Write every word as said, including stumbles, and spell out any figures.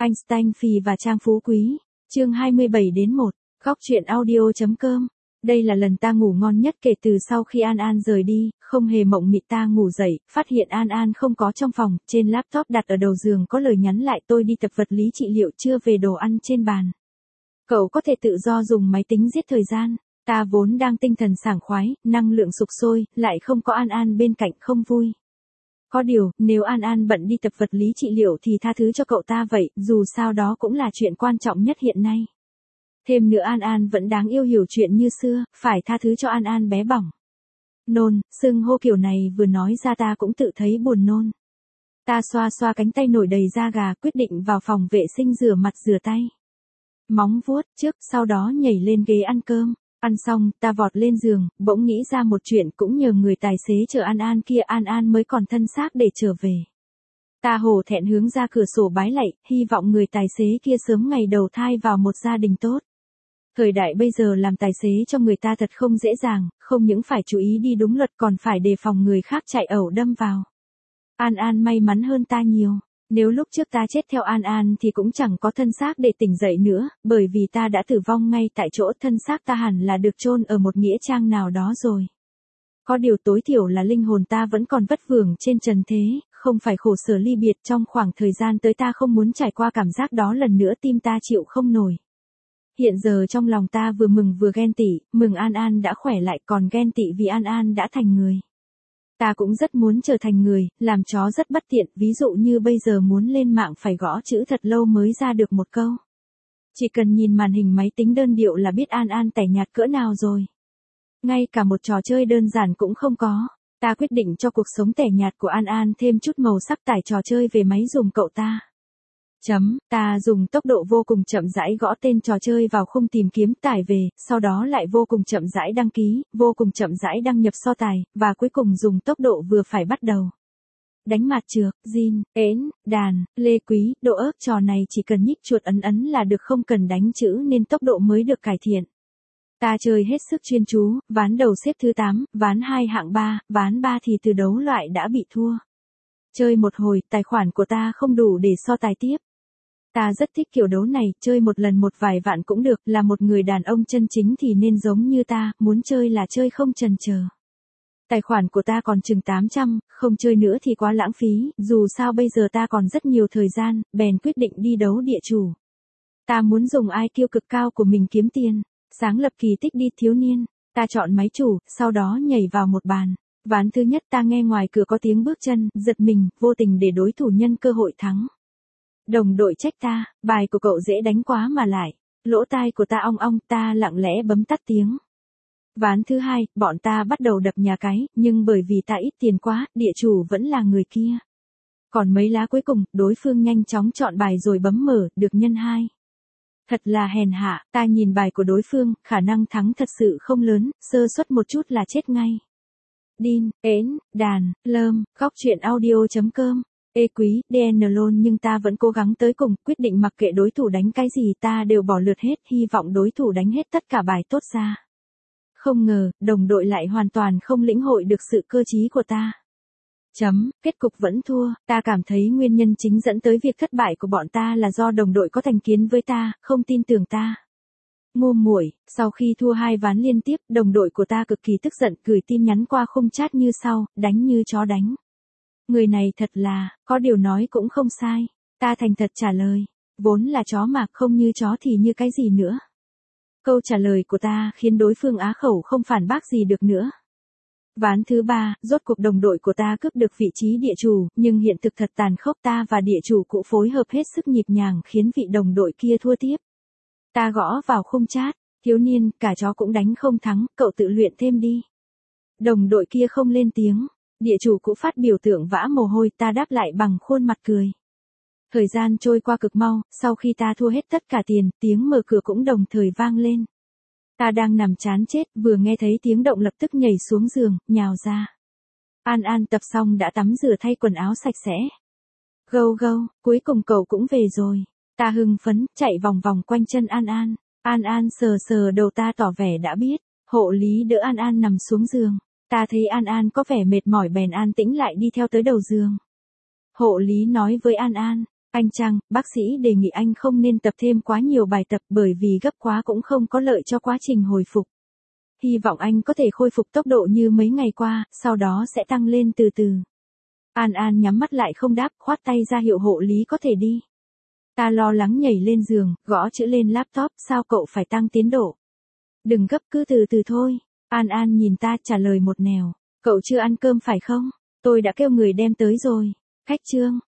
Einstein Phì và Trang Phú Quý. Chương hai mươi bảy đến một. Góc truyện audio.com. Đây là lần ta ngủ ngon nhất kể từ sau khi An An rời đi, không hề mộng mị. Ta ngủ dậy, phát hiện An An không có trong phòng, trên laptop đặt ở đầu giường có lời nhắn lại: tôi đi tập vật lý trị liệu, chưa về, đồ ăn trên bàn. Cậu có thể tự do dùng máy tính giết thời gian. Ta vốn đang tinh thần sảng khoái, năng lượng sục sôi, lại không có An An bên cạnh không vui. Có điều, nếu An An bận đi tập vật lý trị liệu thì tha thứ cho cậu ta vậy, dù sao đó cũng là chuyện quan trọng nhất hiện nay. Thêm nữa An An vẫn đáng yêu hiểu chuyện như xưa, phải tha thứ cho An An bé bỏng. Nôn, xưng hô kiểu này vừa nói ra ta cũng tự thấy buồn nôn. Ta xoa xoa cánh tay nổi đầy da gà, quyết định vào phòng vệ sinh rửa mặt rửa tay. Móng vuốt trước, sau đó nhảy lên ghế ăn cơm. Ăn xong, ta vọt lên giường, bỗng nghĩ ra một chuyện, cũng nhờ người tài xế chở An An kia, An An mới còn thân xác để trở về. Ta hổ thẹn hướng ra cửa sổ bái lạy, hy vọng người tài xế kia sớm ngày đầu thai vào một gia đình tốt. Thời đại bây giờ làm tài xế cho người ta thật không dễ dàng, không những phải chú ý đi đúng luật còn phải đề phòng người khác chạy ẩu đâm vào. An An may mắn hơn ta nhiều. Nếu lúc trước ta chết theo An An thì cũng chẳng có thân xác để tỉnh dậy nữa, bởi vì ta đã tử vong ngay tại chỗ, thân xác ta hẳn là được chôn ở một nghĩa trang nào đó rồi. Có điều tối thiểu là linh hồn ta vẫn còn vất vưởng trên trần thế, không phải khổ sở ly biệt. Trong khoảng thời gian tới ta không muốn trải qua cảm giác đó lần nữa, tim ta chịu không nổi. Hiện giờ trong lòng ta vừa mừng vừa ghen tị, mừng An An đã khỏe lại, còn ghen tị vì An An đã thành người. Ta cũng rất muốn trở thành người, làm chó rất bất tiện, ví dụ như bây giờ muốn lên mạng phải gõ chữ thật lâu mới ra được một câu. Chỉ cần nhìn màn hình máy tính đơn điệu là biết An An tẻ nhạt cỡ nào rồi. Ngay cả một trò chơi đơn giản cũng không có. Ta quyết định cho cuộc sống tẻ nhạt của An An thêm chút màu sắc, tải trò chơi về máy dùng cậu ta. Chấm, ta dùng tốc độ vô cùng chậm rãi gõ tên trò chơi vào khung tìm kiếm, tải về, sau đó lại vô cùng chậm rãi đăng ký, vô cùng chậm rãi đăng nhập so tài, và cuối cùng dùng tốc độ vừa phải bắt đầu. Đánh mặt trược, zin, ến, đàn, lê quý, độ ớt, trò này chỉ cần nhích chuột ấn ấn là được, không cần đánh chữ nên tốc độ mới được cải thiện. Ta chơi hết sức chuyên chú, ván đầu xếp thứ tám, ván hai hạng ba, ván ba thì từ đấu loại đã bị thua. Chơi một hồi, tài khoản của ta không đủ để so tài tiếp. Ta rất thích kiểu đấu này, chơi một lần một vài vạn cũng được, là một người đàn ông chân chính thì nên giống như ta, muốn chơi là chơi không chần chờ. Tài khoản của ta còn chừng tám trăm, không chơi nữa thì quá lãng phí, dù sao bây giờ ta còn rất nhiều thời gian, bèn quyết định đi đấu địa chủ. Ta muốn dùng i kiu cực cao của mình kiếm tiền, sáng lập kỳ tích đi thiếu niên. Ta chọn máy chủ, sau đó nhảy vào một bàn. Ván thứ nhất ta nghe ngoài cửa có tiếng bước chân, giật mình, vô tình để đối thủ nhân cơ hội thắng. Đồng đội trách ta, bài của cậu dễ đánh quá mà lại. Lỗ tai của ta ong ong, ta lặng lẽ bấm tắt tiếng. Ván thứ hai, bọn ta bắt đầu đập nhà cái, nhưng bởi vì ta ít tiền quá, địa chủ vẫn là người kia. Còn mấy lá cuối cùng, đối phương nhanh chóng chọn bài rồi bấm mở, được nhân hai. Thật là hèn hạ, ta nhìn bài của đối phương, khả năng thắng thật sự không lớn, sơ suất một chút là chết ngay. Đin, ến, đàn, lơm, góc truyện audio.com. Ê quý, đê en lôn, nhưng ta vẫn cố gắng tới cùng, quyết định mặc kệ đối thủ đánh cái gì ta đều bỏ lượt hết, hy vọng đối thủ đánh hết tất cả bài tốt ra. Không ngờ, đồng đội lại hoàn toàn không lĩnh hội được sự cơ trí của ta. Chấm, kết cục vẫn thua, ta cảm thấy nguyên nhân chính dẫn tới việc thất bại của bọn ta là do đồng đội có thành kiến với ta, không tin tưởng ta. Ngu muội, sau khi thua hai ván liên tiếp, đồng đội của ta cực kỳ tức giận, gửi tin nhắn qua khung chat như sau: đánh như chó đánh. Người này thật là, có điều nói cũng không sai. Ta thành thật trả lời, vốn là chó mà, không như chó thì như cái gì nữa. Câu trả lời của ta khiến đối phương á khẩu không phản bác gì được nữa. Ván thứ ba, rốt cuộc đồng đội của ta cướp được vị trí địa chủ, nhưng hiện thực thật tàn khốc, ta và địa chủ cũ phối hợp hết sức nhịp nhàng khiến vị đồng đội kia thua tiếp. Ta gõ vào khung chat, thiếu niên, cả chó cũng đánh không thắng, cậu tự luyện thêm đi. Đồng đội kia không lên tiếng. Địa chủ cũ phát biểu tượng vã mồ hôi, ta đáp lại bằng khuôn mặt cười. Thời gian trôi qua cực mau, sau khi ta thua hết tất cả tiền, tiếng mở cửa cũng đồng thời vang lên. Ta đang nằm chán chết, vừa nghe thấy tiếng động lập tức nhảy xuống giường, nhào ra. An An tập xong đã tắm rửa thay quần áo sạch sẽ. Gâu gâu, cuối cùng cậu cũng về rồi. Ta hưng phấn, chạy vòng vòng quanh chân An An. An An sờ sờ đầu ta tỏ vẻ đã biết. Hộ lý đỡ An An nằm xuống giường. Ta thấy An An có vẻ mệt mỏi bèn an tĩnh lại đi theo tới đầu giường. Hộ lý nói với An An, Anh Trang, bác sĩ đề nghị anh không nên tập thêm quá nhiều bài tập bởi vì gấp quá cũng không có lợi cho quá trình hồi phục. Hy vọng anh có thể khôi phục tốc độ như mấy ngày qua, sau đó sẽ tăng lên từ từ. An An nhắm mắt lại không đáp, khoát tay ra hiệu hộ lý có thể đi. Ta lo lắng nhảy lên giường, gõ chữ lên laptop, sao cậu phải tăng tiến độ? Đừng gấp, cứ từ từ thôi. An An nhìn ta trả lời một nẻo. Cậu chưa ăn cơm phải không? Tôi đã kêu người đem tới rồi. Khách Trương.